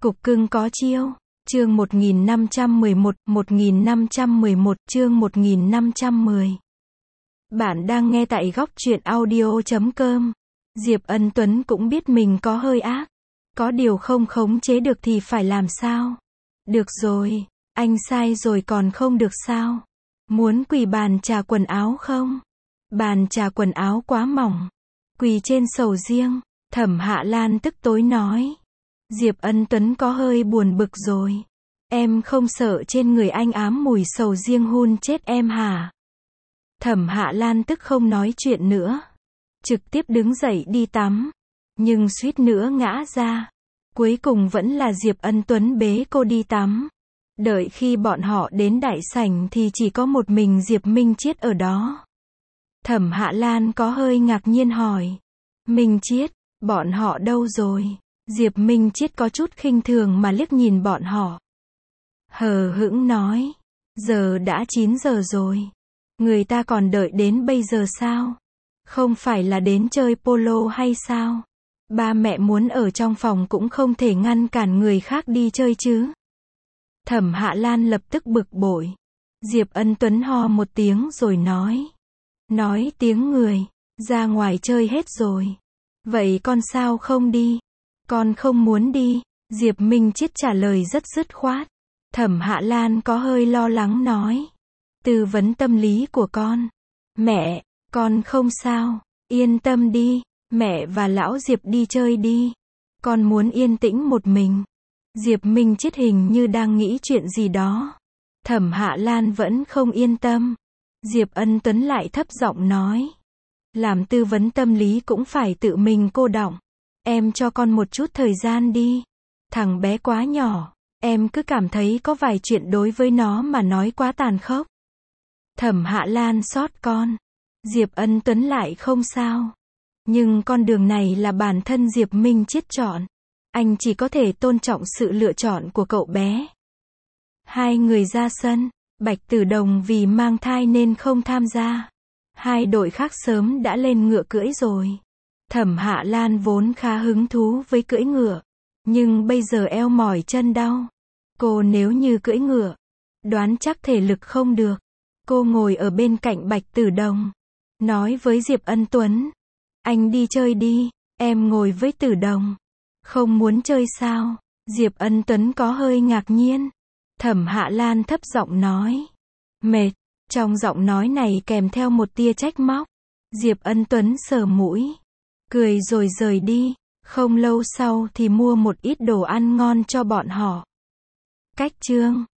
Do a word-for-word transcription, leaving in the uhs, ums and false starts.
Cục cưng có chiêu. Chương một nghìn năm trăm mười một, một nghìn năm trăm mười một, chương một nghìn năm trăm mười. Bạn đang nghe tại góc truyện audio chấm com. Diệp Ân Tuấn cũng biết mình có hơi ác. Có điều không khống chế được thì phải làm sao? Được rồi, anh sai rồi còn không được sao? Muốn quỳ bàn trà quần áo không? Bàn trà quần áo quá mỏng. Quỳ trên sầu riêng, Thẩm Hạ Lan tức tối nói. Diệp Ân Tuấn có hơi buồn bực rồi. Em không sợ trên người anh ám mùi sầu riêng hun chết em hả? Thẩm Hạ Lan tức không nói chuyện nữa. Trực tiếp đứng dậy đi tắm. Nhưng suýt nữa ngã ra. Cuối cùng vẫn là Diệp Ân Tuấn bế cô đi tắm. Đợi khi bọn họ đến đại sảnh thì chỉ có một mình Diệp Minh Chiết ở đó. Thẩm Hạ Lan có hơi ngạc nhiên hỏi. Minh Chiết, bọn họ đâu rồi? Diệp Minh Chiết có chút khinh thường mà liếc nhìn bọn họ. Hờ hững nói. Giờ đã chín giờ rồi. Người ta còn đợi đến bây giờ sao? Không phải là đến chơi polo hay sao? Ba mẹ muốn ở trong phòng cũng không thể ngăn cản người khác đi chơi chứ. Thẩm Hạ Lan lập tức bực bội. Diệp Ân Tuấn ho một tiếng rồi nói. Nói tiếng người, ra ngoài chơi hết rồi. Vậy con sao không đi? Con không muốn đi. Diệp Minh Chiết trả lời rất dứt khoát. Thẩm Hạ Lan có hơi lo lắng nói. Tư vấn tâm lý của con. Mẹ, con không sao. Yên tâm đi. Mẹ và lão Diệp đi chơi đi. Con muốn yên tĩnh một mình. Diệp Minh Chiết hình như đang nghĩ chuyện gì đó. Thẩm Hạ Lan vẫn không yên tâm. Diệp Ân Tuấn lại thấp giọng nói. Làm tư vấn tâm lý cũng phải tự mình cô đọng. Em cho con một chút thời gian đi. Thằng bé quá nhỏ. Em cứ cảm thấy có vài chuyện đối với nó mà nói quá tàn khốc. Thẩm Hạ Lan xót con. Diệp Ân Tuấn lại không sao. Nhưng con đường này là bản thân Diệp Minh Chiết chọn. Anh chỉ có thể tôn trọng sự lựa chọn của cậu bé. Hai người ra sân. Bạch Tử Đồng vì mang thai nên không tham gia. Hai đội khác sớm đã lên ngựa cưỡi rồi. Thẩm Hạ Lan vốn khá hứng thú với cưỡi ngựa. Nhưng bây giờ eo mỏi chân đau. Cô nếu như cưỡi ngựa, đoán chắc thể lực không được. Cô ngồi ở bên cạnh Bạch Tử Đồng. Nói với Diệp Ân Tuấn. Anh đi chơi đi, em ngồi với Tử Đồng. Không muốn chơi sao? Diệp Ân Tuấn có hơi ngạc nhiên. Thẩm Hạ Lan thấp giọng nói. Mệt. Trong giọng nói này kèm theo một tia trách móc. Diệp Ân Tuấn sờ mũi. Cười rồi rời đi. Không lâu sau thì mua một ít đồ ăn ngon cho bọn họ. Cách chương